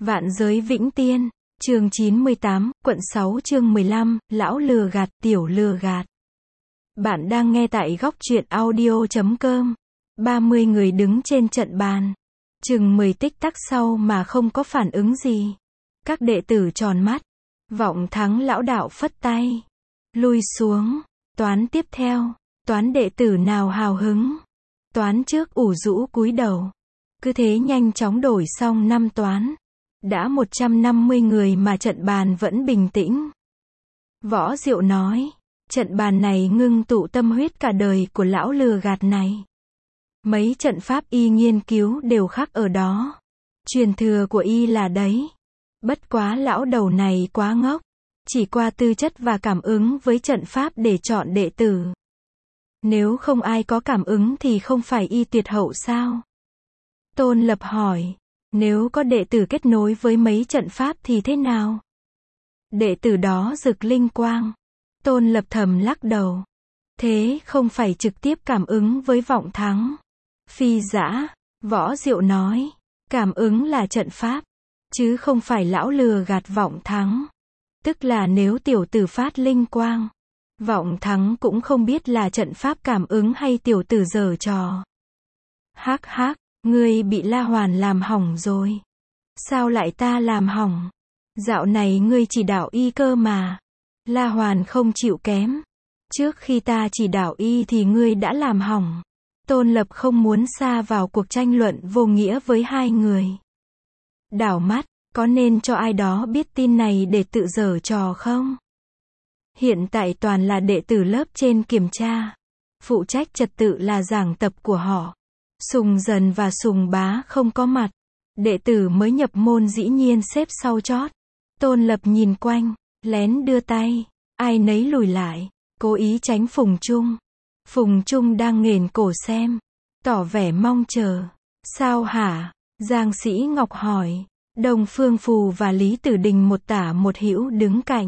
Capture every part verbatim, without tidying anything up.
Vạn giới vĩnh tiên, chương chín mươi tám, quận sáu chương mười lăm, lão lừa gạt, tiểu lừa gạt. Bạn đang nghe tại góc truyện audio chấm com. ba mươi người đứng trên trận bàn. Chừng mười tích tắc sau mà không có phản ứng gì. Các đệ tử tròn mắt. Vọng Thắng lão đạo phất tay. Lui xuống. Toán tiếp theo. Toán đệ tử nào hào hứng. Toán trước ủ rũ cúi đầu. Cứ thế nhanh chóng đổi xong năm toán. Đã một trăm năm mươi người mà trận bàn vẫn bình tĩnh. Võ Diệu nói, trận bàn này ngưng tụ tâm huyết cả đời của lão lừa gạt này. Mấy trận pháp y nghiên cứu đều khắc ở đó. Truyền thừa của y là đấy. Bất quá lão đầu này quá ngốc. Chỉ qua tư chất và cảm ứng với trận pháp để chọn đệ tử. Nếu không ai có cảm ứng thì không phải y tuyệt hậu sao? Tôn Lập hỏi. Nếu có đệ tử kết nối với mấy trận pháp thì thế nào? Đệ tử đó rực linh quang. Tôn Lập thầm lắc đầu. Thế không phải trực tiếp cảm ứng với Vọng Thắng. Phi dã, Võ Diệu nói. Cảm ứng là trận pháp. Chứ không phải lão lừa gạt Vọng Thắng. Tức là nếu tiểu tử phát linh quang. Vọng Thắng cũng không biết là trận pháp cảm ứng hay tiểu tử giở trò. Hắc hắc. Ngươi bị La Hoàn làm hỏng rồi. Sao lại ta làm hỏng? Dạo này ngươi chỉ đạo y cơ mà. La Hoàn không chịu kém. Trước khi ta chỉ đạo y thì ngươi đã làm hỏng. Tôn Lập không muốn sa vào cuộc tranh luận vô nghĩa với hai người. Đảo mắt, có nên cho ai đó biết tin này để tự giở trò không? Hiện tại toàn là đệ tử lớp trên kiểm tra. Phụ trách trật tự là giảng tập của họ. Sùng Dần và Sùng Bá không có mặt. Đệ tử mới nhập môn dĩ nhiên xếp sau chót. Tôn Lập nhìn quanh, lén đưa tay. Ai nấy lùi lại, cố ý tránh Phùng Trung. Phùng Trung đang nghển cổ xem. Tỏ vẻ mong chờ. Sao hả? Giang Sĩ Ngọc hỏi. Đông Phương Phù và Lý Tử Đình một tả một hữu đứng cạnh.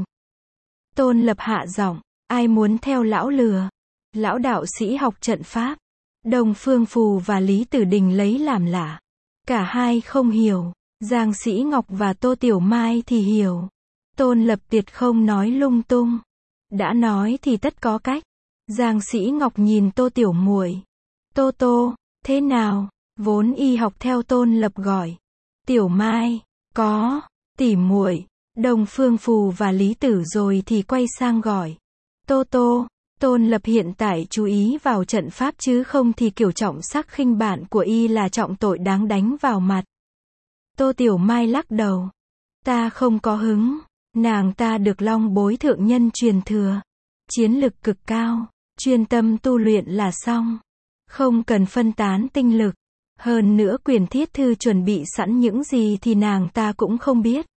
Tôn Lập hạ giọng. Ai muốn theo lão lừa? Lão đạo sĩ học trận pháp. Đông Phương Phù và Lý Tử Đình lấy làm lạ. Cả hai không hiểu. Giang Sĩ Ngọc và Tô Tiểu Mai thì hiểu. Tôn Lập tuyệt không nói lung tung. Đã nói thì tất có cách. Giang Sĩ Ngọc nhìn Tô Tiểu muội. Tô Tô, thế nào? Vốn y học theo Tôn Lập gọi. Tiểu Mai, có, tỷ muội. Đông Phương Phù và Lý Tử rồi thì quay sang gọi. Tô Tô. Tôn Lập hiện tại chú ý vào trận pháp chứ không thì kiểu trọng sắc khinh bạn của y là trọng tội đáng đánh vào mặt. Tô Tiểu Mai lắc đầu. Ta không có hứng. Nàng ta được Long Bối thượng nhân truyền thừa. Chiến lực cực cao. Chuyên tâm tu luyện là xong. Không cần phân tán tinh lực. Hơn nữa Quyền Thiết Thư chuẩn bị sẵn những gì thì nàng ta cũng không biết.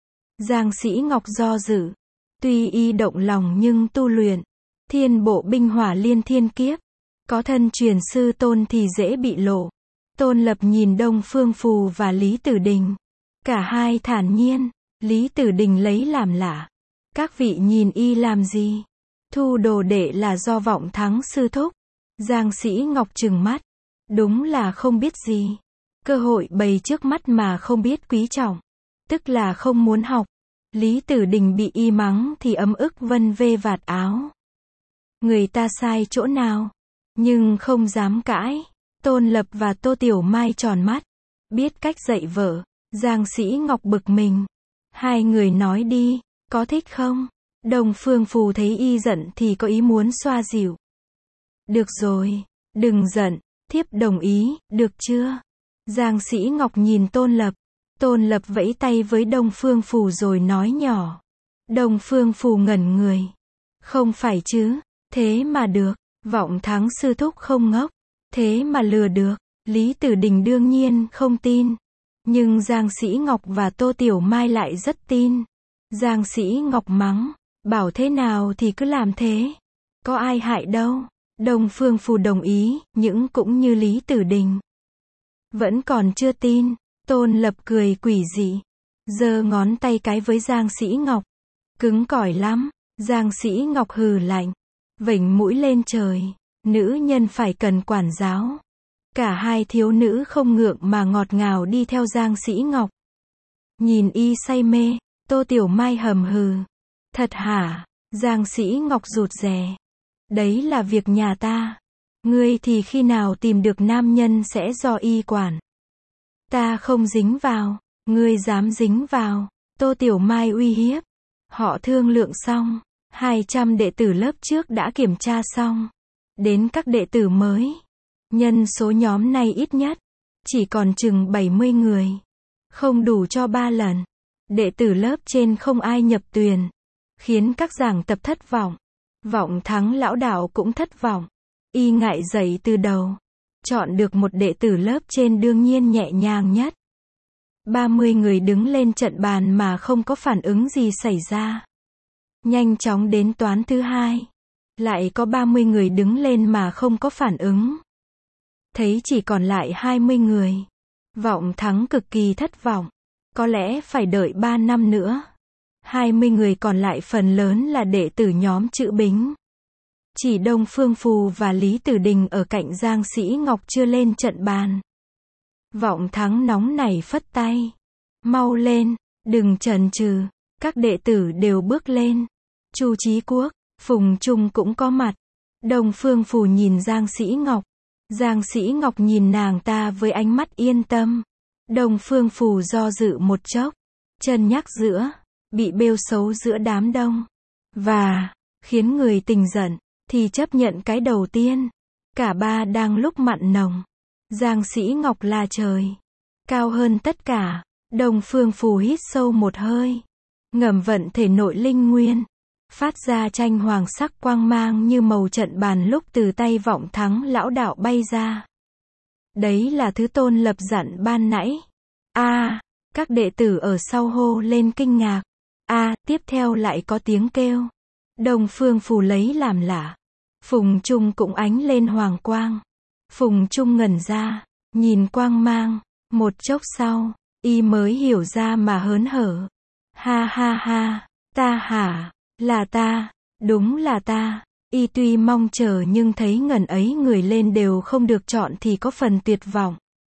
Giang Sĩ Ngọc do dự. Tuy y động lòng nhưng tu luyện. Thiên bộ binh hỏa liên thiên kiếp. Có thân truyền sư Tôn thì dễ bị lộ. Tôn Lập nhìn Đông Phương Phù và Lý Tử Đình. Cả hai thản nhiên. Lý Tử Đình lấy làm lạ. Các vị nhìn y làm gì? Thu đồ đệ là do Vọng Thắng sư thúc. Giang Sĩ Ngọc trừng mắt. Đúng là không biết gì. Cơ hội bày trước mắt mà không biết quý trọng. Tức là không muốn học. Lý Tử Đình bị y mắng thì ấm ức vân vê vạt áo. Người ta sai chỗ nào? Nhưng không dám cãi. Tôn Lập và Tô Tiểu Mai tròn mắt. Biết cách dạy vợ. Giang Sĩ Ngọc bực mình. Hai người nói đi. Có thích không? Đông Phương Phù thấy y giận thì có ý muốn xoa dịu. Được rồi. Đừng giận. Thiếp đồng ý. Được chưa? Giang Sĩ Ngọc nhìn Tôn Lập. Tôn Lập vẫy tay với Đông Phương Phù rồi nói nhỏ. Đông Phương Phù ngẩn người. Không phải chứ. Thế mà được. Vọng Thắng sư thúc không ngốc. Thế mà lừa được. Lý Tử Đình đương nhiên không tin. Nhưng Giang Sĩ Ngọc và Tô Tiểu Mai lại rất tin. Giang Sĩ Ngọc mắng. Bảo thế nào thì cứ làm thế. Có ai hại đâu. Đông Phương Phù đồng ý. Nhưng cũng như Lý Tử Đình. Vẫn còn chưa tin. Tôn Lập cười quỷ dị. Giơ ngón tay cái với Giang Sĩ Ngọc. Cứng cỏi lắm. Giang Sĩ Ngọc hừ lạnh. Vểnh mũi lên trời. Nữ nhân phải cần quản giáo. Cả hai thiếu nữ không ngượng mà ngọt ngào đi theo Giang Sĩ Ngọc. Nhìn y say mê, Tô Tiểu Mai hầm hừ. Thật hả? Giang Sĩ Ngọc rụt rè. Đấy là việc nhà ta. Ngươi thì khi nào tìm được nam nhân sẽ do y quản. Ta không dính vào. Ngươi dám dính vào. Tô Tiểu Mai uy hiếp. Họ thương lượng xong. hai trăm đệ tử lớp trước đã kiểm tra xong. Đến các đệ tử mới. Nhân số nhóm này ít nhất. Chỉ còn chừng bảy mươi người. Không đủ cho ba lần. Đệ tử lớp trên không ai nhập tuyển. Khiến các giảng tập thất vọng. Vọng Thắng lão đạo cũng thất vọng. Y ngại dậy từ đầu. Chọn được một đệ tử lớp trên đương nhiên nhẹ nhàng nhất. ba mươi người đứng lên trận bàn mà không có phản ứng gì xảy ra. Nhanh chóng đến toán thứ hai. Lại có ba mươi người đứng lên mà không có phản ứng. Thấy chỉ còn lại hai mươi người. Vọng Thắng cực kỳ thất vọng. Có lẽ phải đợi ba năm nữa. hai mươi người còn lại phần lớn là đệ tử nhóm Chữ Bính. Chỉ Đông Phương Phù và Lý Tử Đình ở cạnh Giang Sĩ Ngọc chưa lên trận bàn. Vọng Thắng nóng nảy phất tay. Mau lên, đừng chần chừ. Các đệ tử đều bước lên. Chu Chí Quốc, Phùng Trung cũng có mặt. Đông Phương Phù nhìn Giang Sĩ Ngọc. Giang Sĩ Ngọc nhìn nàng ta với ánh mắt yên tâm. Đông Phương Phù do dự một chốc. Chân nhắc giữa. Bị bêu xấu giữa đám đông. Và, khiến người tình giận. Thì chấp nhận cái đầu tiên. Cả ba đang lúc mặn nồng. Giang Sĩ Ngọc là trời. Cao hơn tất cả. Đông Phương Phù hít sâu một hơi. Ngầm vận thể nội linh nguyên. Phát ra tranh hoàng sắc quang mang như màu trận bàn lúc từ tay Vọng Thắng lão đạo bay ra. Đấy là thứ Tôn Lập dặn ban nãy. A, à, các đệ tử ở sau hô lên kinh ngạc. A, à, tiếp theo lại có tiếng kêu. Đông Phương Phù lấy làm lạ. Phùng Trung cũng ánh lên hoàng quang. Phùng Trung ngẩn ra, nhìn quang mang. Một chốc sau, y mới hiểu ra mà hớn hở. Ha ha ha, ta hả, là ta, đúng là ta. Y tuy mong chờ nhưng thấy ngần ấy người lên đều không được chọn thì có phần tuyệt vọng.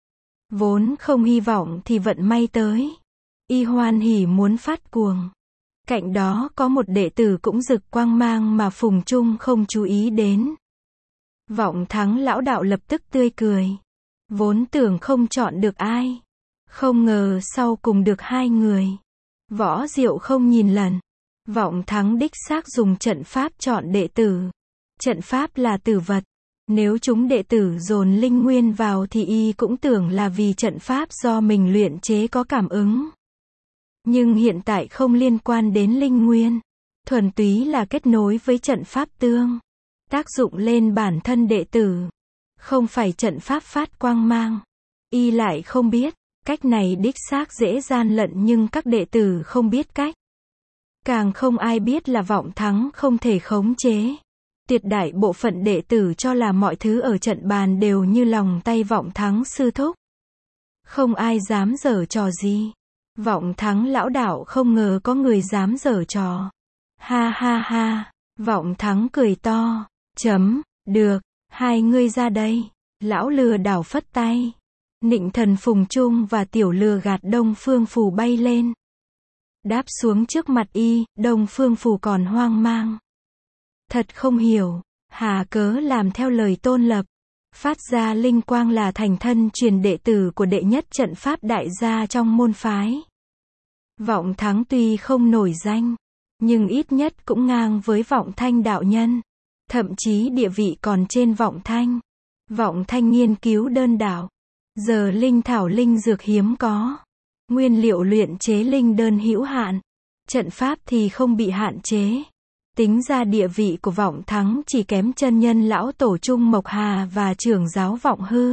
Vốn không hy vọng thì vận may tới. Y hoan hỉ muốn phát cuồng. Cạnh đó có một đệ tử cũng rực quang mang mà Phùng Trung không chú ý đến. Vọng Thắng lão đạo lập tức tươi cười. Vốn tưởng không chọn được ai. Không ngờ sau cùng được hai người. Võ Diệu không nhìn lần. Vọng Thắng đích xác dùng trận pháp chọn đệ tử. Trận pháp là tử vật. Nếu chúng đệ tử dồn linh nguyên vào thì y cũng tưởng là vì trận pháp do mình luyện chế có cảm ứng. Nhưng hiện tại không liên quan đến linh nguyên. Thuần túy là kết nối với trận pháp tương. Tác dụng lên bản thân đệ tử. Không phải trận pháp phát quang mang. Y lại không biết. Cách này đích xác dễ gian lận nhưng các đệ tử không biết cách. Càng không ai biết là Vọng Thắng không thể khống chế. Tuyệt đại bộ phận đệ tử cho là mọi thứ ở trận bàn đều như lòng tay Vọng Thắng sư thúc. Không ai dám giở trò gì. Vọng Thắng lão đạo không ngờ có người dám giở trò. Ha ha ha, Vọng Thắng cười to. Chấm, được, hai ngươi ra đây. Lão lừa đảo phất tay. Nịnh Thần Phùng Trung và tiểu lừa gạt Đông Phương Phù bay lên. Đáp xuống trước mặt y, Đông Phương Phù còn hoang mang. Thật không hiểu, hà cớ làm theo lời Tôn Lập. Phát ra linh quang là thành thân truyền đệ tử của đệ nhất trận pháp đại gia trong môn phái. Vọng Thắng tuy không nổi danh, nhưng ít nhất cũng ngang với Vọng Thanh đạo nhân. Thậm chí địa vị còn trên Vọng Thanh. Vọng Thanh nghiên cứu đơn đạo. Giờ linh thảo linh dược hiếm có. Nguyên liệu luyện chế linh đơn hữu hạn. Trận pháp thì không bị hạn chế. Tính ra địa vị của Vọng Thắng chỉ kém chân nhân lão tổ Trung Mộc Hà và trưởng giáo Vọng Hư.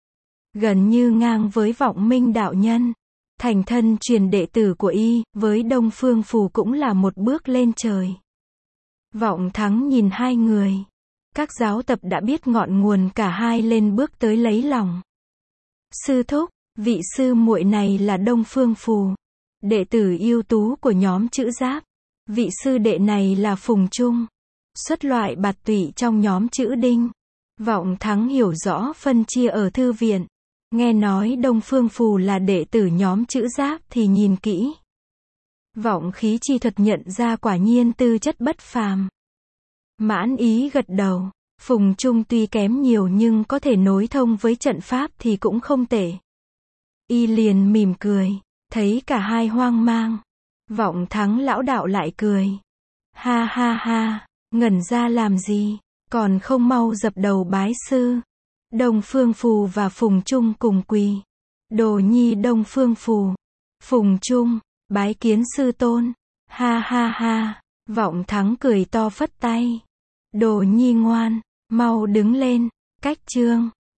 Gần như ngang với Vọng Minh đạo nhân. Thành thân truyền đệ tử của y, với Đông Phương Phù cũng là một bước lên trời. Vọng Thắng nhìn hai người. Các giáo tập đã biết ngọn nguồn cả hai lên bước tới lấy lòng. Sư thúc, vị sư muội này là Đông Phương Phù. Đệ tử ưu tú của nhóm Chữ Giáp. Vị sư đệ này là Phùng Trung. Xuất loại bạt tụy trong nhóm Chữ Đinh. Vọng Thắng hiểu rõ phân chia ở thư viện. Nghe nói Đông Phương Phù là đệ tử nhóm Chữ Giáp thì nhìn kỹ. Vọng khí chi thuật nhận ra quả nhiên tư chất bất phàm. Mãn ý gật đầu. Phùng Trung tuy kém nhiều nhưng có thể nối thông với trận pháp thì cũng không tệ. Y liền mỉm cười. Thấy cả hai hoang mang. Vọng Thắng lão đạo lại cười. Ha ha ha, ngẩn ra làm gì, còn không mau dập đầu bái sư. Đông Phương Phù và Phùng Trung cùng quỳ. Đồ nhi Đông Phương Phù. Phùng Trung, bái kiến sư tôn. Ha ha ha, Vọng Thắng cười to phất tay. Đồ nhi ngoan, mau đứng lên, cách chương.